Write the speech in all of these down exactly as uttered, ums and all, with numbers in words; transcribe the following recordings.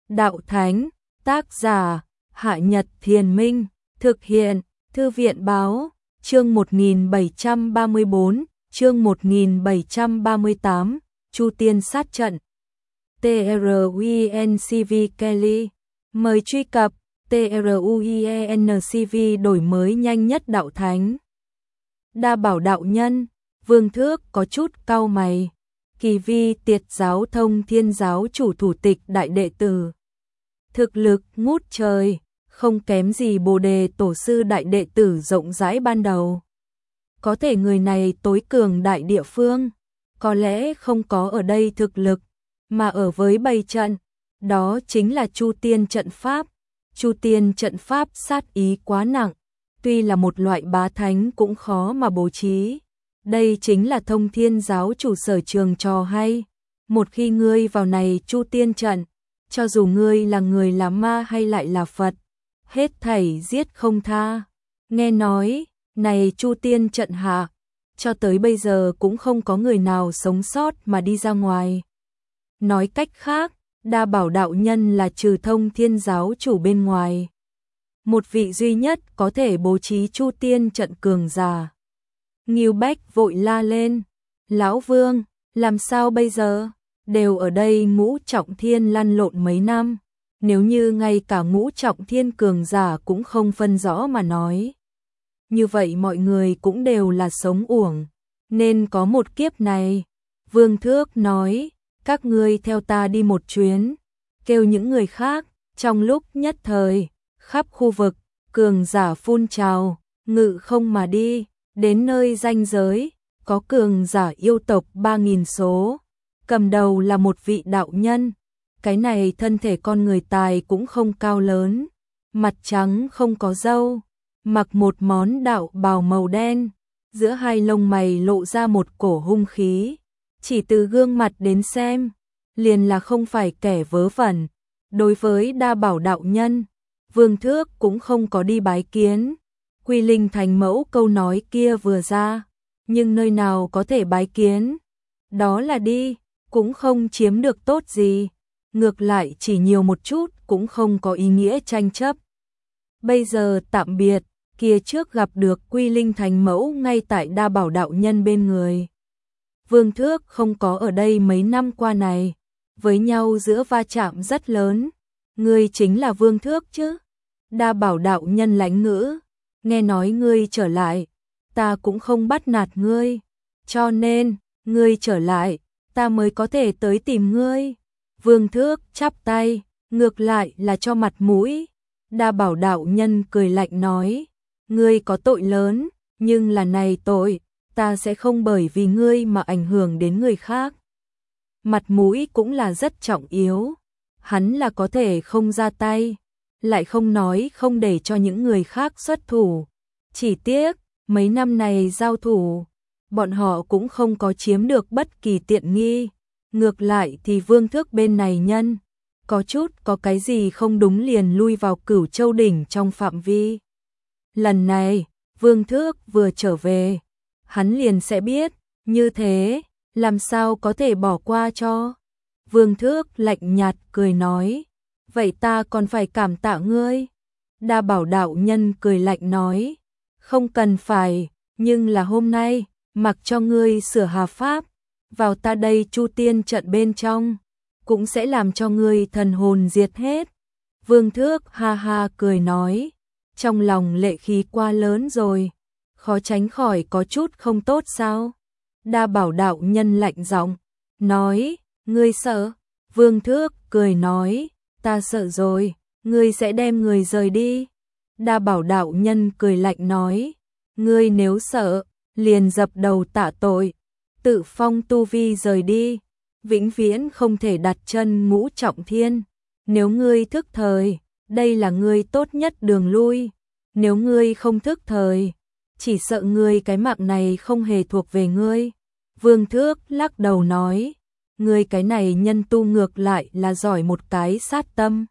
đạo thánh, tác giả, Hạ Nhật Thiền Minh, thực hiện, Thư viện Báo, chương một nghìn bảy trăm ba mươi tư, chương một nghìn bảy trăm ba mươi tám, Chu Tiên sát trận. TRUENCV Kelly, mời truy cập TRUENCV đổi mới nhanh nhất đạo thánh. Đa Bảo đạo nhân, Vương Thước có chút cau mày. Kỳ Vi Tiệt giáo Thông Thiên giáo chủ thủ tịch đại đệ tử. Thực lực ngút trời, không kém gì Bồ Đề tổ sư đại đệ tử rộng rãi ban đầu. Có thể người này tối cường đại địa phương, có lẽ không có ở đây thực lực, mà ở với bày trận, đó chính là Chu Tiên trận pháp. Chu Tiên trận pháp sát ý quá nặng, tuy là một loại bá thánh cũng khó mà bố trí. Đây chính là Thông Thiên giáo chủ sở trường trò hay. Một khi ngươi vào này Chu Tiên trận, cho dù ngươi là người là ma hay lại là Phật, hết thảy giết không tha. Nghe nói, này Chu Tiên trận hạ, cho tới bây giờ cũng không có người nào sống sót mà đi ra ngoài. Nói cách khác, Đa Bảo đạo nhân là trừ Thông Thiên giáo chủ bên ngoài, một vị duy nhất có thể bố trí Chu Tiên trận cường giả. Ngưu Bách vội la lên, Lão Vương, làm sao bây giờ? Đều ở đây Ngũ Trọng Thiên lăn lộn mấy năm, nếu như ngay cả Ngũ Trọng Thiên cường giả cũng không phân rõ mà nói, như vậy mọi người cũng đều là sống uổng, nên có một kiếp này. Vương Thước nói, các ngươi theo ta đi một chuyến, kêu những người khác. Trong lúc nhất thời, khắp khu vực, cường giả phun trào, ngự không mà đi, đến nơi ranh giới, có cường giả yêu tộc ba nghìn số, cầm đầu là một vị đạo nhân. Cái này thân thể con người tài cũng không cao lớn, mặt trắng không có râu, mặc một món đạo bào màu đen, giữa hai lông mày lộ ra một cổ hung khí, chỉ từ gương mặt đến xem, liền là không phải kẻ vớ vẩn. Đối với Đa Bảo đạo nhân, Vương Thước cũng không có đi bái kiến. Quy Linh thành mẫu câu nói kia vừa ra, nhưng nơi nào có thể bái kiến, đó là đi, cũng không chiếm được tốt gì, ngược lại chỉ nhiều một chút cũng không có ý nghĩa tranh chấp. Bây giờ tạm biệt, kia trước gặp được Quy Linh thành mẫu ngay tại Đa Bảo đạo nhân bên người. Vương Thước không có ở đây mấy năm qua này, với nhau giữa va chạm rất lớn. Ngươi chính là Vương Thước chứ? Đa Bảo đạo nhân lãnh ngữ, nghe nói ngươi trở lại, ta cũng không bắt nạt ngươi, cho nên, ngươi trở lại, ta mới có thể tới tìm ngươi. Vương Thước chắp tay, ngược lại là cho mặt mũi. Đa Bảo đạo nhân cười lạnh nói, ngươi có tội lớn, nhưng là này tội, ta sẽ không bởi vì ngươi mà ảnh hưởng đến người khác. Mặt mũi cũng là rất trọng yếu, hắn là có thể không ra tay, lại không nói không để cho những người khác xuất thủ. Chỉ tiếc, mấy năm này giao thủ, bọn họ cũng không có chiếm được bất kỳ tiện nghi. Ngược lại thì Vương Thước bên này nhân, có chút có cái gì không đúng liền lui vào Cửu Châu đỉnh trong phạm vi. Lần này, Vương Thước vừa trở về, hắn liền sẽ biết, như thế, làm sao có thể bỏ qua cho. Vương Thước lạnh nhạt cười nói, vậy ta còn phải cảm tạ ngươi. Đa Bảo đạo nhân cười lạnh nói, không cần phải, nhưng là hôm nay, mặc cho ngươi sửa hà pháp, vào ta đây Chu Tiên trận bên trong, cũng sẽ làm cho ngươi thần hồn diệt hết. Vương Thước ha ha cười nói, trong lòng lệ khí quá lớn rồi, khó tránh khỏi có chút không tốt sao? Đa Bảo đạo nhân lạnh giọng nói, ngươi sợ? Vương Thước cười nói, ta sợ rồi, ngươi sẽ đem người rời đi. Đa Bảo đạo nhân cười lạnh nói, ngươi nếu sợ, liền dập đầu tạ tội, tự phong tu vi rời đi, vĩnh viễn không thể đặt chân Ngũ Trọng Thiên. Nếu ngươi thức thời, đây là ngươi tốt nhất đường lui, nếu ngươi không thức thời, chỉ sợ ngươi cái mạng này không hề thuộc về ngươi. Vương Thước lắc đầu nói, ngươi cái này nhân tu ngược lại là giỏi một cái sát tâm.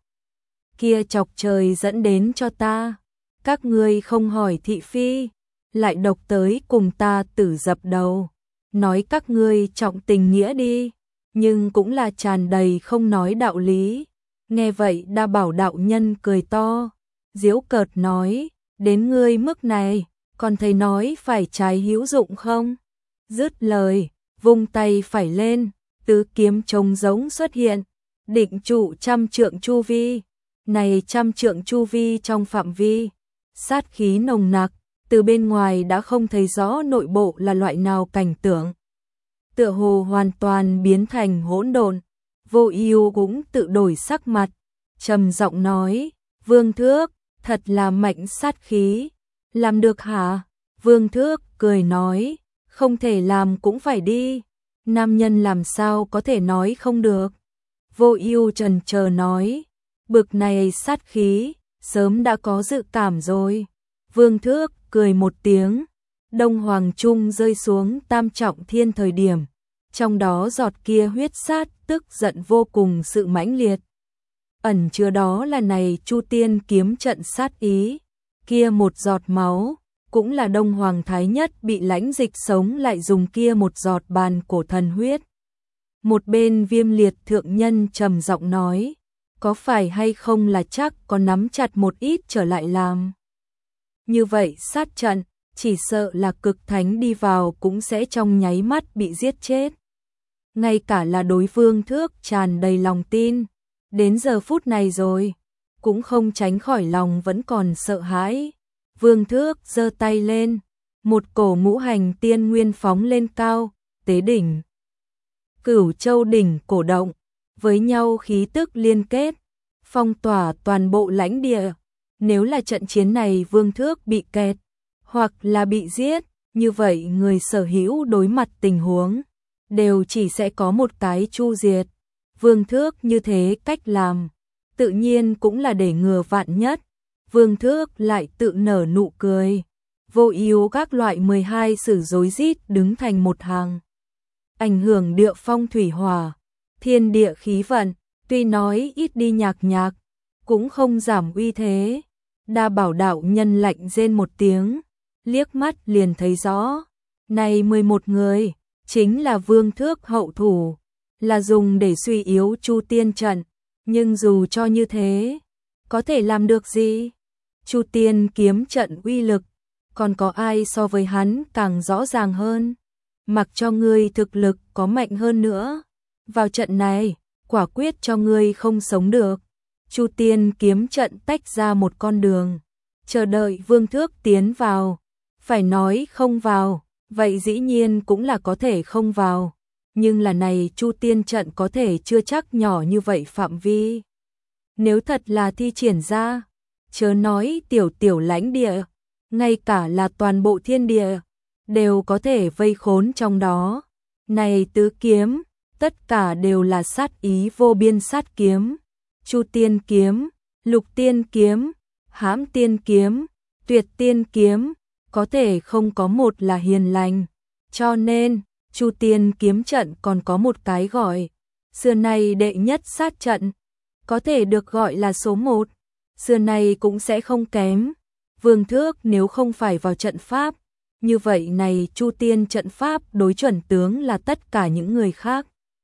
Kia chọc trời dẫn đến cho ta, các ngươi không hỏi thị phi, lại độc tới cùng ta tử dập đầu. Nói các ngươi trọng tình nghĩa đi, nhưng cũng là tràn đầy không nói đạo lý. Nghe vậy Đa Bảo đạo nhân cười to, giễu cợt nói, đến ngươi mức này, còn thầy nói phải trái hữu dụng không? Dứt lời, vung tay phải lên, tứ kiếm trống giống xuất hiện, định trụ trăm trượng chu vi. Này trăm trượng chu vi trong phạm vi, sát khí nồng nặc, từ bên ngoài đã không thấy rõ nội bộ là loại nào cảnh tượng. Tựa hồ hoàn toàn biến thành hỗn độn. Vô Ưu cũng tự đổi sắc mặt, trầm giọng nói, Vương Thước, thật là mạnh sát khí, làm được hả? Vương Thước cười nói, không thể làm cũng phải đi, nam nhân làm sao có thể nói không được. Vô Ưu chần chờ nói, bực này sát khí, sớm đã có dự cảm rồi. Vương Thước cười một tiếng, Đông Hoàng Trung rơi xuống tam trọng thiên thời điểm, trong đó giọt kia huyết sát tức giận vô cùng sự mãnh liệt. Ẩn chứa đó là này Chu Tiên kiếm trận sát ý, kia một giọt máu, cũng là Đông Hoàng Thái Nhất bị lãnh dịch sống lại dùng kia một giọt bàn cổ thần huyết. Một bên Viêm Liệt thượng nhân trầm giọng nói, có phải hay không là chắc có nắm chặt một ít trở lại làm. Như vậy sát trận, chỉ sợ là cực thánh đi vào cũng sẽ trong nháy mắt bị giết chết. Ngay cả là đối Vương Thước tràn đầy lòng tin, đến giờ phút này rồi, cũng không tránh khỏi lòng vẫn còn sợ hãi. Vương Thước giơ tay lên, một cổ ngũ hành tiên nguyên phóng lên cao, tế đỉnh. Cửu Châu đỉnh cổ động, với nhau khí tức liên kết, phong tỏa toàn bộ lãnh địa. Nếu là trận chiến này Vương Thước bị kẹt, hoặc là bị giết, như vậy người sở hữu đối mặt tình huống, đều chỉ sẽ có một cái chu diệt. Vương Thước như thế cách làm, tự nhiên cũng là để ngừa vạn nhất. Vương Thước lại tự nở nụ cười, Vô Ưu các loại mười hai sử rối rít đứng thành một hàng. Ảnh hưởng địa phong thủy hỏa, thiên địa khí vận, tuy nói ít đi nhạc nhạc, cũng không giảm uy thế. Đa Bảo đạo nhân lạnh rên một tiếng, liếc mắt liền thấy rõ, này mười một người, chính là Vương Thước hậu thủ, là dùng để suy yếu Chu Tiên trận, nhưng dù cho như thế, có thể làm được gì? Chu Tiên kiếm trận uy lực, còn có ai so với hắn càng rõ ràng hơn? Mặc cho ngươi thực lực có mạnh hơn nữa, vào trận này, quả quyết cho ngươi không sống được. Chu Tiên kiếm trận tách ra một con đường, chờ đợi Vương Thước tiến vào. Phải nói không vào, vậy dĩ nhiên cũng là có thể không vào, nhưng là này Chu Tiên trận có thể chưa chắc nhỏ như vậy phạm vi. Nếu thật là thi triển ra, chớ nói tiểu tiểu lãnh địa, ngay cả là toàn bộ thiên địa, đều có thể vây khốn trong đó. Này tứ kiếm, tất cả đều là sát ý vô biên sát kiếm. Chu Tiên kiếm, Lục Tiên kiếm, Hãm Tiên kiếm, Tuyệt Tiên kiếm, có thể không có một là hiền lành. Cho nên, Chu Tiên kiếm trận còn có một cái gọi, xưa nay đệ nhất sát trận, có thể được gọi là số một, xưa nay cũng sẽ không kém. Vương Thước nếu không phải vào trận pháp, như vậy này Chu Tiên trận pháp đối chuẩn tướng là tất cả những người khác.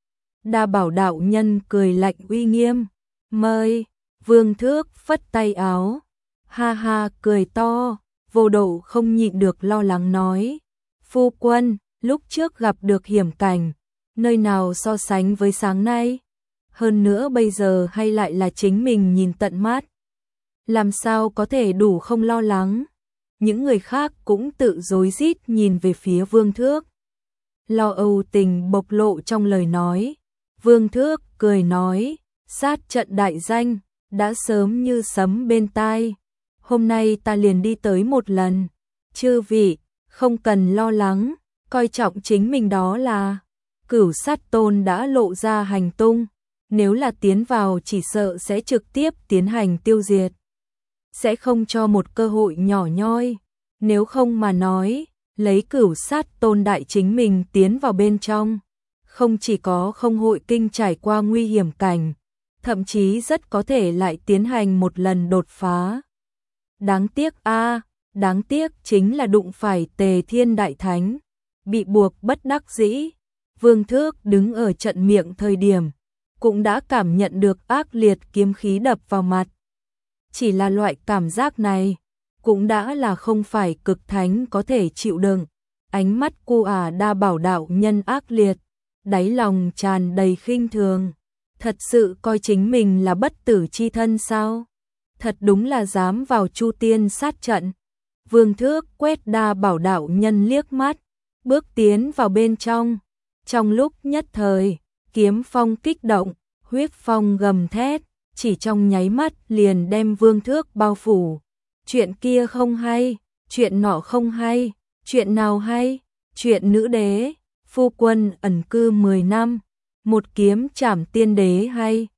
Đa Bảo đạo nhân cười lạnh uy nghiêm, mời. Vương Thước phất tay áo, ha ha cười to. Vô Độ không nhịn được lo lắng nói, phu quân, lúc trước gặp được hiểm cảnh, nơi nào so sánh với sáng nay, hơn nữa bây giờ hay lại là chính mình nhìn tận mắt, làm sao có thể đủ không lo lắng. Những người khác cũng tự rối rít nhìn về phía Vương Thước, lo âu tình bộc lộ trong lời nói. Vương Thước cười nói, sát trận đại danh, đã sớm như sấm bên tai, hôm nay ta liền đi tới một lần. Chư vị, không cần lo lắng, coi trọng chính mình đó là. Cửu Sát Tôn đã lộ ra hành tung, nếu là tiến vào chỉ sợ sẽ trực tiếp tiến hành tiêu diệt, sẽ không cho một cơ hội nhỏ nhoi. Nếu không mà nói, lấy Cửu Sát Tôn đại chính mình tiến vào bên trong, không chỉ có không hội kinh trải qua nguy hiểm cảnh, thậm chí rất có thể lại tiến hành một lần đột phá. Đáng tiếc a, à, đáng tiếc chính là đụng phải Tề Thiên Đại Thánh, bị buộc bất đắc dĩ. Vương Thước đứng ở trận miệng thời điểm, cũng đã cảm nhận được ác liệt kiếm khí đập vào mặt. Chỉ là loại cảm giác này, cũng đã là không phải cực thánh có thể chịu đựng. Ánh mắt cu ả Đa Bảo đạo nhân ác liệt, đáy lòng tràn đầy khinh thường. Thật sự coi chính mình là bất tử chi thân sao? Thật đúng là dám vào Chu Tiên sát trận. Vương Thước quét Đa Bảo đạo nhân liếc mắt, bước tiến vào bên trong. Trong lúc nhất thời, kiếm phong kích động, huyết phong gầm thét, chỉ trong nháy mắt liền đem Vương Thước bao phủ. Chuyện kia không hay, chuyện nọ không hay, chuyện nào hay? Chuyện nữ đế, phu quân ẩn cư mười năm, một kiếm trảm tiên đế hay?